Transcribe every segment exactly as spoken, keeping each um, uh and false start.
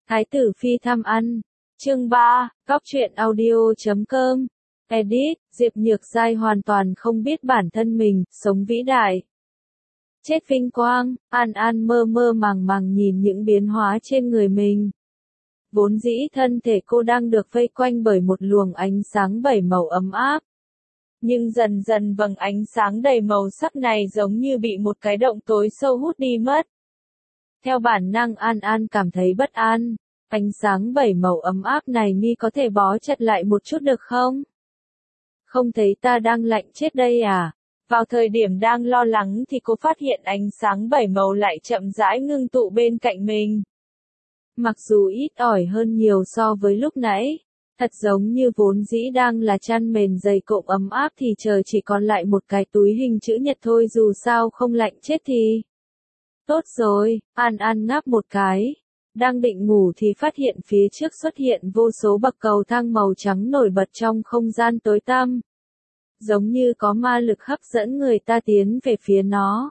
Thái tử phi thăm ăn. Chương ba, Góc truyện audio chấm com. Edit, Diệp Nhược Giai hoàn toàn không biết bản thân mình, sống vĩ đại. Chết vinh quang, An An mơ mơ màng màng nhìn những biến hóa trên người mình. Vốn dĩ thân thể cô đang được vây quanh bởi một luồng ánh sáng bảy màu ấm áp. Nhưng dần dần vầng ánh sáng đầy màu sắc này giống như bị một cái động tối sâu hút đi mất. Theo bản năng An An cảm thấy bất an. Ánh sáng bảy màu ấm áp này mi có thể bó chặt lại một chút được không? Không thấy ta đang lạnh chết đây à? Vào thời điểm đang lo lắng thì cô phát hiện ánh sáng bảy màu lại chậm rãi ngưng tụ bên cạnh mình. Mặc dù ít ỏi hơn nhiều so với lúc nãy, thật giống như vốn dĩ đang là chăn mền dày cộm ấm áp thì trời chỉ còn lại một cái túi hình chữ nhật thôi, dù sao không lạnh chết thì. Tốt rồi, An An ngáp một cái. Đang định ngủ thì phát hiện phía trước xuất hiện vô số bậc cầu thang màu trắng nổi bật trong không gian tối tăm. Giống như có ma lực hấp dẫn người ta tiến về phía nó.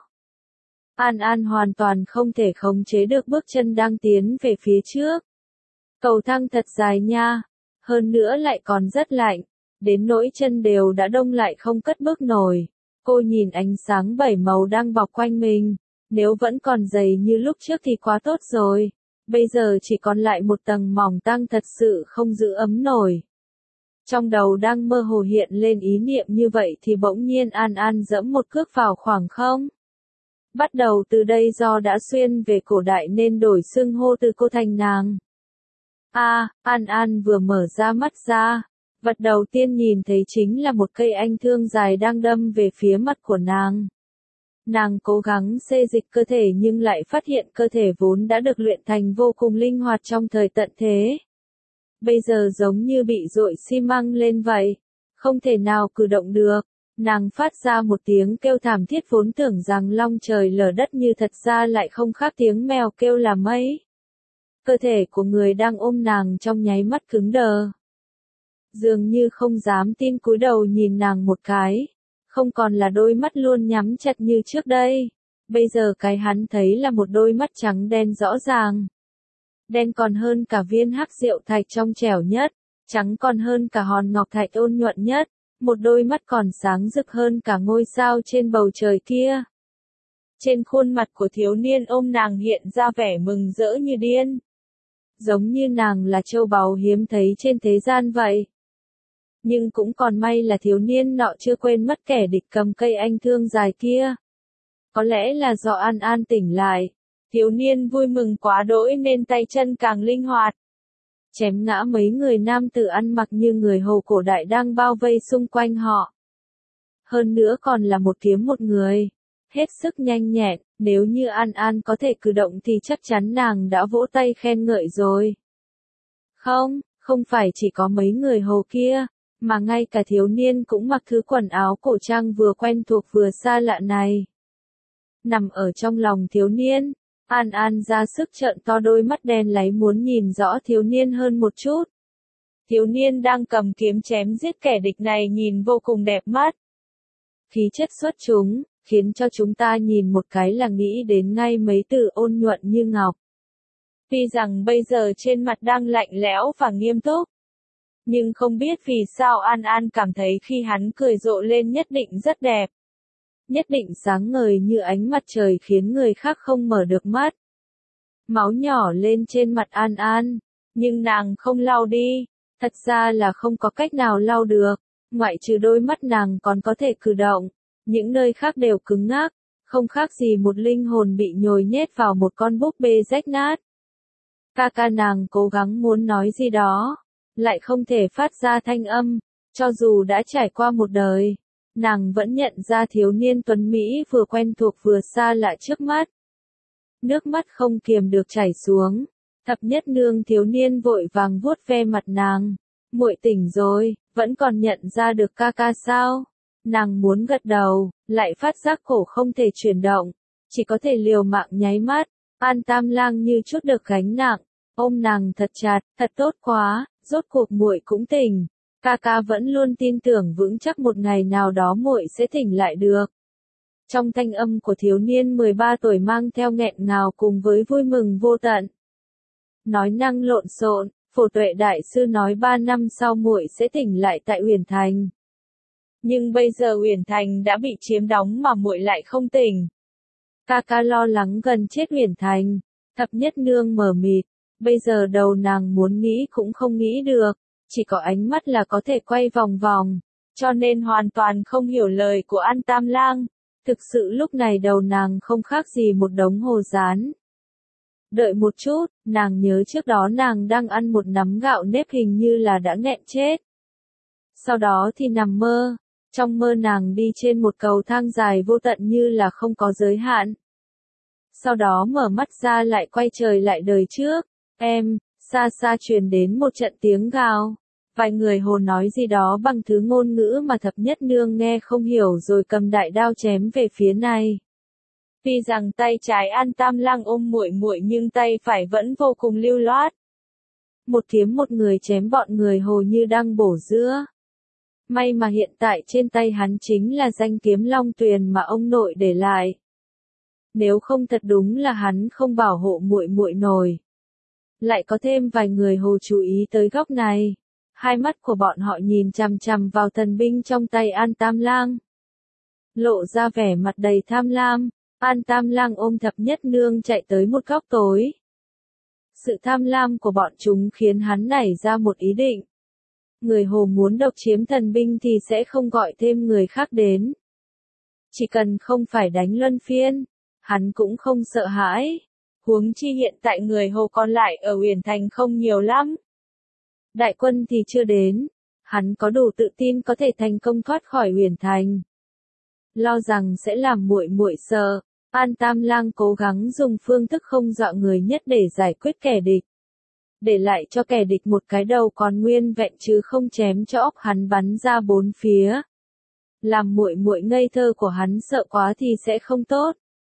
An An hoàn toàn không thể khống chế được bước chân đang tiến về phía trước. Cầu thang thật dài nha, hơn nữa lại còn rất lạnh, đến nỗi chân đều đã đông lại không cất bước nổi. Cô nhìn ánh sáng bảy màu đang bọc quanh mình, nếu vẫn còn dày như lúc trước thì quá tốt rồi. Bây giờ chỉ còn lại một tầng mỏng tang thật sự không giữ ấm nổi. Trong đầu đang mơ hồ hiện lên ý niệm như vậy thì bỗng nhiên An An giẫm một cước vào khoảng không. Bắt đầu từ đây do đã xuyên về cổ đại nên đổi xưng hô từ cô thành nàng. A, à, An An vừa mở ra mắt ra, vật đầu tiên nhìn thấy chính là một cây anh thương dài đang đâm về phía mặt của nàng. Nàng cố gắng xê dịch cơ thể nhưng lại phát hiện cơ thể vốn đã được luyện thành vô cùng linh hoạt trong thời tận thế. Bây giờ giống như bị dội xi măng lên vậy, không thể nào cử động được. Nàng phát ra một tiếng kêu thảm thiết vốn tưởng rằng long trời lở đất như thật ra lại không khác tiếng mèo kêu là mấy. Cơ thể của người đang ôm nàng trong nháy mắt cứng đờ. Dường như không dám tin cúi đầu nhìn nàng một cái. Không còn là đôi mắt luôn nhắm chặt như trước đây. Bây giờ cái hắn thấy là một đôi mắt trắng đen rõ ràng. Đen còn hơn cả viên hắc rượu thạch trong trẻo nhất. Trắng còn hơn cả hòn ngọc thạch ôn nhuận nhất. Một đôi mắt còn sáng rực hơn cả ngôi sao trên bầu trời kia. Trên khuôn mặt của thiếu niên ôm nàng hiện ra vẻ mừng rỡ như điên. Giống như nàng là châu báu hiếm thấy trên thế gian vậy. Nhưng cũng còn may là thiếu niên nọ chưa quên mất kẻ địch cầm cây anh thương dài kia. Có lẽ là do An An tỉnh lại. Thiếu niên vui mừng quá đỗi nên tay chân càng linh hoạt. Chém ngã mấy người nam tử ăn mặc như người hầu cổ đại đang bao vây xung quanh họ. Hơn nữa còn là một kiếm một người. Hết sức nhanh nhẹn, nếu như An An có thể cử động thì chắc chắn nàng đã vỗ tay khen ngợi rồi. Không, không phải chỉ có mấy người hầu kia, mà ngay cả thiếu niên cũng mặc thứ quần áo cổ trang vừa quen thuộc vừa xa lạ này. Nằm ở trong lòng thiếu niên, An An ra sức trợn to đôi mắt đen láy muốn nhìn rõ thiếu niên hơn một chút. Thiếu niên đang cầm kiếm chém giết kẻ địch này nhìn vô cùng đẹp mắt. Khí chất xuất chúng, khiến cho chúng ta nhìn một cái là nghĩ đến ngay mấy từ ôn nhuận như ngọc. Tuy rằng bây giờ trên mặt đang lạnh lẽo và nghiêm túc, nhưng không biết vì sao An An cảm thấy khi hắn cười rộ lên nhất định rất đẹp. Nhất định sáng ngời như ánh mặt trời khiến người khác không mở được mắt. Máu nhỏ lên trên mặt An An, nhưng nàng không lau đi. Thật ra là không có cách nào lau được, ngoại trừ đôi mắt nàng còn có thể cử động. Những nơi khác đều cứng ngắc, không khác gì một linh hồn bị nhồi nhét vào một con búp bê rách nát. Ca ca nàng cố gắng muốn nói gì đó, lại không thể phát ra thanh âm, cho dù đã trải qua một đời. Nàng vẫn nhận ra thiếu niên tuấn Mỹ vừa quen thuộc vừa xa lạ trước mắt. Nước mắt không kiềm được chảy xuống. Thập nhất nương thiếu niên vội vàng vuốt ve mặt nàng. Muội tỉnh rồi, vẫn còn nhận ra được ca ca sao? Nàng muốn gật đầu, lại phát giác cổ không thể chuyển động. Chỉ có thể liều mạng nháy mắt. An Tam Lang như chút được gánh nặng. Ôm nàng thật chặt, thật tốt quá, rốt cuộc muội cũng tỉnh. Ca ca vẫn luôn tin tưởng vững chắc một ngày nào đó muội sẽ tỉnh lại được. Trong thanh âm của thiếu niên mười ba tuổi mang theo nghẹn ngào cùng với vui mừng vô tận. nói năng lộn xộn. Phổ Tuệ đại sư nói ba năm sau muội sẽ tỉnh lại tại Uyển Thành. Nhưng bây giờ Uyển Thành đã bị chiếm đóng mà muội lại không tỉnh. Ca ca lo lắng gần chết Uyển Thành. Thập Nhất Nương mờ mịt, bây giờ đầu nàng muốn nghĩ cũng không nghĩ được, chỉ có ánh mắt là có thể quay vòng vòng, cho nên hoàn toàn không hiểu lời của An Tam Lang. Thực sự lúc này đầu nàng không khác gì một đống hồ dán. Đợi một chút, nàng nhớ trước đó nàng đang ăn một nắm gạo nếp hình như là đã nghẹn chết. Sau đó thì nằm mơ, trong mơ nàng đi trên một cầu thang dài vô tận như là không có giới hạn. Sau đó mở mắt ra lại quay trời lại đời trước, em, xa xa truyền đến một trận tiếng gào. Vài người hồ nói gì đó bằng thứ ngôn ngữ mà Thập Nhất Nương nghe không hiểu rồi cầm đại đao chém về phía này. Tuy rằng tay trái An Tam Lang ôm muội muội nhưng tay phải vẫn vô cùng lưu loát. Một kiếm một người chém bọn người hồ như đang bổ dưa. May mà hiện tại trên tay hắn chính là danh kiếm Long Tuyền mà ông nội để lại. Nếu không thật đúng là hắn không bảo hộ muội muội nổi. Lại có thêm vài người hồ chú ý tới góc này. Hai mắt của bọn họ nhìn chằm chằm vào thần binh trong tay An Tam Lang. Lộ ra vẻ mặt đầy tham lam, An Tam Lang ôm Thập Nhất Nương chạy tới một góc tối. Sự tham lam của bọn chúng khiến hắn nảy ra một ý định. Người hồ muốn độc chiếm thần binh thì sẽ không gọi thêm người khác đến. Chỉ cần không phải đánh luân phiên, hắn cũng không sợ hãi. Huống chi hiện tại người hồ còn lại ở Uyển Thành không nhiều lắm. Đại quân thì chưa đến, hắn có đủ tự tin có thể thành công thoát khỏi Uyển Thành. Lo rằng sẽ làm muội muội sợ, An Tam Lang cố gắng dùng phương thức không dọa người nhất để giải quyết kẻ địch. Để lại cho kẻ địch một cái đầu còn nguyên vẹn chứ không chém cho óc hắn bắn ra bốn phía. Làm muội muội ngây thơ của hắn sợ quá thì sẽ không tốt.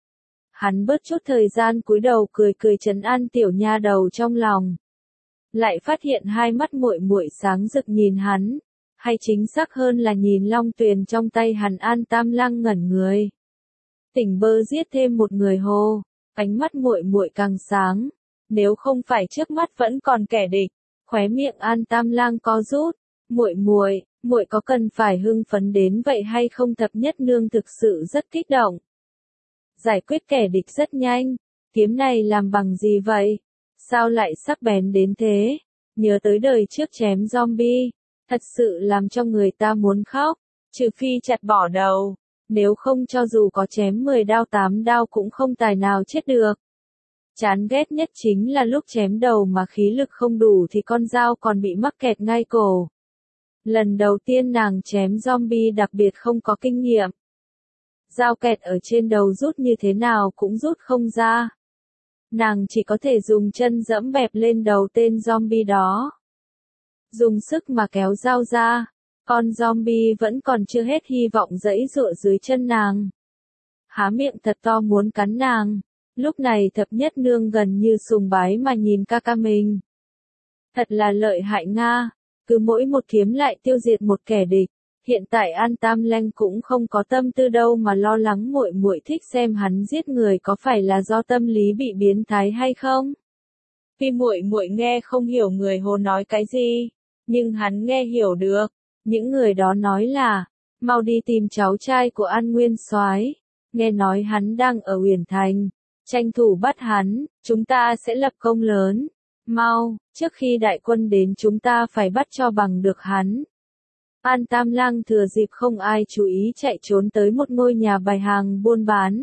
Hắn bớt chút thời gian cúi đầu cười cười trấn an tiểu nha đầu trong lòng. Lại phát hiện hai mắt muội muội sáng rực nhìn hắn, hay chính xác hơn là nhìn Long Tuyền trong tay hắn. An Tam Lang ngẩn người. Tỉnh bơ giết thêm một người hồ, ánh mắt muội muội càng sáng, nếu không phải trước mắt vẫn còn kẻ địch. Khóe miệng An Tam Lang co rút, muội muội, muội có cần phải hưng phấn đến vậy hay không? Thập Nhất Nương thực sự rất kích động. Giải quyết kẻ địch rất nhanh, kiếm này làm bằng gì vậy? Sao lại sắc bén đến thế? Nhớ tới đời trước chém zombie, thật sự làm cho người ta muốn khóc, trừ phi chặt bỏ đầu, nếu không cho dù có chém mười đao tám đao cũng không tài nào chết được. Chán ghét nhất chính là lúc chém đầu mà khí lực không đủ thì con dao còn bị mắc kẹt ngay cổ. Lần đầu tiên nàng chém zombie đặc biệt không có kinh nghiệm. Dao kẹt ở trên đầu rút như thế nào cũng rút không ra. Nàng chỉ có thể dùng chân dẫm bẹp lên đầu tên zombie đó. Dùng sức mà kéo dao ra, con zombie vẫn còn chưa hết hy vọng giãy giụa dưới chân nàng. Há miệng thật to muốn cắn nàng. Lúc này Thập Nhất Nương gần như sùng bái mà nhìn ca ca mình. Thật là lợi hại Nga, cứ mỗi một kiếm lại tiêu diệt một kẻ địch. Hiện tại An Tam Lang cũng không có tâm tư đâu mà lo lắng muội muội thích xem hắn giết người có phải là do tâm lý bị biến thái hay không. Tuy muội muội nghe không hiểu người hồ nói cái gì, nhưng hắn nghe hiểu được. Những người đó nói là, mau đi tìm cháu trai của An Nguyên Soái, nghe nói hắn đang ở Uyển Thành, tranh thủ bắt hắn, chúng ta sẽ lập công lớn. Mau, trước khi đại quân đến chúng ta phải bắt cho bằng được hắn. An Tam Lang thừa dịp không ai chú ý chạy trốn tới một ngôi nhà bày hàng buôn bán.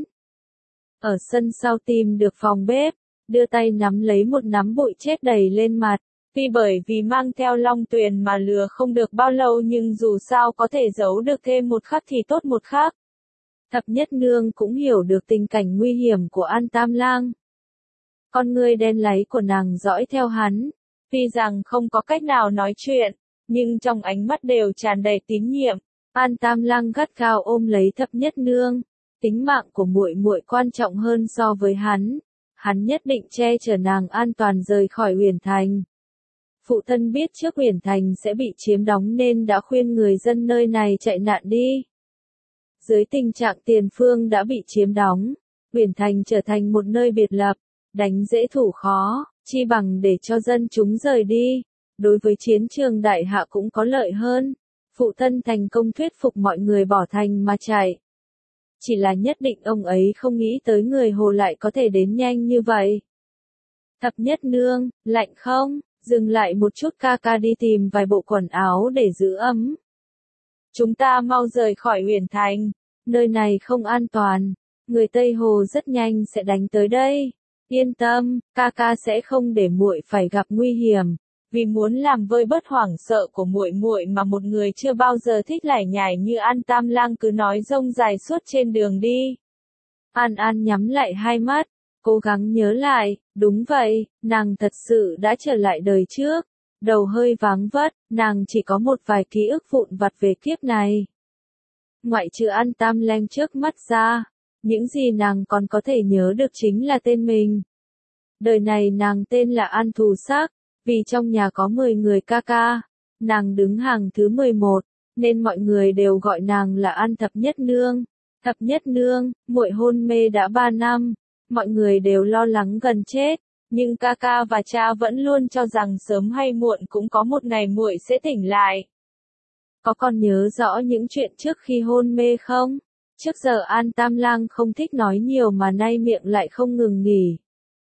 Ở sân sau tìm được phòng bếp, đưa tay nắm lấy một nắm bụi chết đầy lên mặt. Tuy bởi vì mang theo Long Tuyền mà lừa không được bao lâu nhưng dù sao có thể giấu được thêm một khắc thì tốt một khắc. Thập Nhất Nương cũng hiểu được tình cảnh nguy hiểm của An Tam Lang. Con ngươi đen láy của nàng dõi theo hắn, tuy rằng không có cách nào nói chuyện, nhưng trong ánh mắt đều tràn đầy tín nhiệm. An Tam Lang gắt gao ôm lấy Thập Nhất Nương, tính mạng của muội muội quan trọng hơn so với hắn, hắn nhất định che chở nàng an toàn rời khỏi Uyển Thành. Phụ thân biết trước Uyển Thành sẽ bị chiếm đóng nên đã khuyên người dân nơi này chạy nạn đi. Dưới tình trạng tiền phương đã bị chiếm đóng, Uyển Thành trở thành một nơi biệt lập, đánh dễ thủ khó, chi bằng để cho dân chúng rời đi. Đối với chiến trường đại hạ cũng có lợi hơn. Phụ thân thành công thuyết phục mọi người bỏ thành mà chạy. Chỉ là nhất định ông ấy không nghĩ tới người Hồ lại có thể đến nhanh như vậy. Thập nhất nương, lạnh không? Dừng lại một chút, ca ca đi tìm vài bộ quần áo để giữ ấm. Chúng ta mau rời khỏi Uyển Thành, nơi này không an toàn, người Tây Hồ rất nhanh sẽ đánh tới đây. Yên tâm, ca ca sẽ không để muội phải gặp nguy hiểm. Vì muốn làm vơi bớt hoảng sợ của muội muội mà một người chưa bao giờ thích lải nhải như An Tam Lang cứ nói rông dài suốt trên đường đi. An An nhắm lại hai mắt, cố gắng nhớ lại, đúng vậy, nàng thật sự đã trở lại đời trước. Đầu hơi váng vất, nàng chỉ có một vài ký ức vụn vặt về kiếp này. Ngoại trừ An Tam Lang trước mắt ra, những gì nàng còn có thể nhớ được chính là tên mình. Đời này nàng tên là An Thù Sắc. Vì trong nhà có mười người ca ca, nàng đứng hàng thứ mười một, nên mọi người đều gọi nàng là An Thập Nhất Nương. Thập Nhất Nương, muội hôn mê đã ba năm, mọi người đều lo lắng gần chết, nhưng ca ca và cha vẫn luôn cho rằng sớm hay muộn cũng có một ngày muội sẽ tỉnh lại. Có còn nhớ rõ những chuyện trước khi hôn mê không? Trước giờ An Tam Lang không thích nói nhiều mà nay miệng lại không ngừng nghỉ.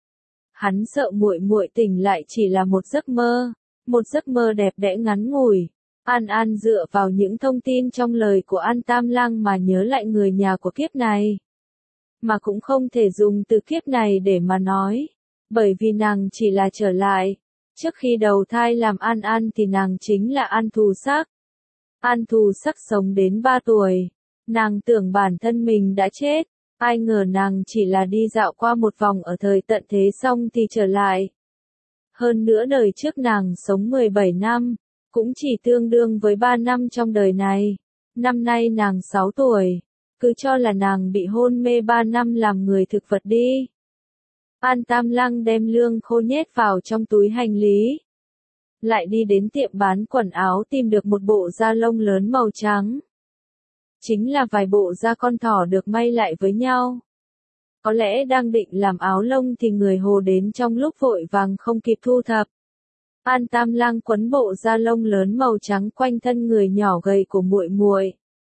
Hắn sợ muội muội tỉnh lại chỉ là một giấc mơ, một giấc mơ đẹp đẽ ngắn ngủi. An An dựa vào những thông tin trong lời của An Tam Lang mà nhớ lại người nhà của kiếp này. Mà cũng không thể dùng từ kiếp này để mà nói, bởi vì nàng chỉ là trở lại. Trước khi đầu thai làm An An thì nàng chính là An Thù Sắc. An Thù Sắc sống đến ba tuổi, nàng tưởng bản thân mình đã chết. Ai ngờ nàng chỉ là đi dạo qua một vòng ở thời tận thế xong thì trở lại. Hơn nữa đời trước nàng sống mười bảy năm, cũng chỉ tương đương với ba năm trong đời này. Năm nay nàng sáu tuổi, cứ cho là nàng bị hôn mê ba năm làm người thực vật đi. An Tam Lang đem lương khô nhét vào trong túi hành lý. Lại đi đến tiệm bán quần áo tìm được một bộ da lông lớn màu trắng. Chính là vài bộ da con thỏ được may lại với nhau. Có lẽ đang định làm áo lông thì người Hồ đến trong lúc vội vàng không kịp thu thập. An Tam Lang quấn bộ da lông lớn màu trắng quanh thân người nhỏ gầy của muội muội.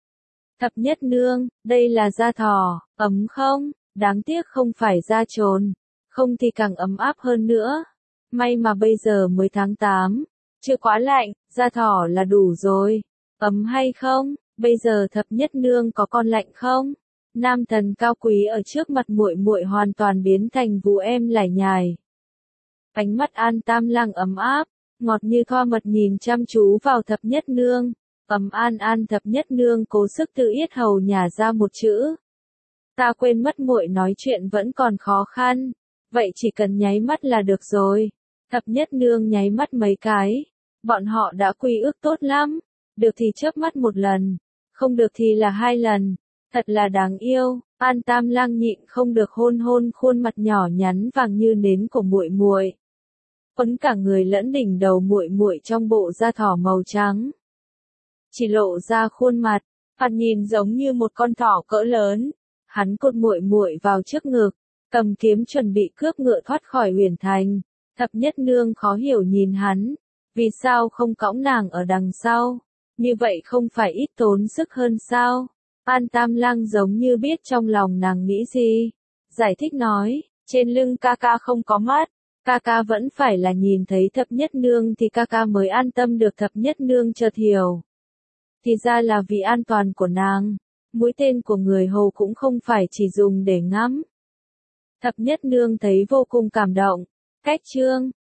Thập Nhất Nương, đây là da thỏ, ấm không? Đáng tiếc không phải da trồn, không thì càng ấm áp hơn nữa. May mà bây giờ mới tháng tám, chưa quá lạnh, da thỏ là đủ rồi. Ấm hay không? Bây giờ Thập Nhất Nương có còn lạnh không? Nam thần cao quý ở trước mặt muội muội hoàn toàn biến thành vú em lải nhải. Ánh mắt An Tam Lang ấm áp, ngọt như thoa mật nhìn chăm chú vào Thập Nhất Nương. Ấm an an Thập Nhất Nương cố sức từ yết hầu nhả ra một chữ. Ta quên mất muội nói chuyện vẫn còn khó khăn. Vậy chỉ cần nháy mắt là được rồi. Thập Nhất Nương nháy mắt mấy cái. Bọn họ đã quy ước tốt lắm. Được thì chớp mắt một lần. Không được thì là hai lần. Thật là đáng yêu. An Tam Lang nhịn không được hôn hôn khuôn mặt nhỏ nhắn vàng như nến của muội muội. Quấn cả người lẫn đỉnh đầu muội muội trong bộ da thỏ màu trắng. Chỉ lộ ra khuôn mặt, mặt nhìn giống như một con thỏ cỡ lớn. Hắn cột muội muội vào trước ngực, cầm kiếm chuẩn bị cướp ngựa thoát khỏi Uyển Thành. Thập Nhất Nương khó hiểu nhìn hắn, vì sao không cõng nàng ở đằng sau? Như vậy không phải ít tốn sức hơn sao? An Tam Lang giống như biết trong lòng nàng nghĩ gì. Giải thích nói, trên lưng ca ca không có mắt, ca ca vẫn phải là nhìn thấy Thập Nhất Nương thì ca ca mới an tâm được. Thập Nhất Nương chợt hiểu. Thì ra là vì an toàn của nàng, mũi tên của người Hồ cũng không phải chỉ dùng để ngắm. Thập Nhất Nương thấy vô cùng cảm động. Cách chương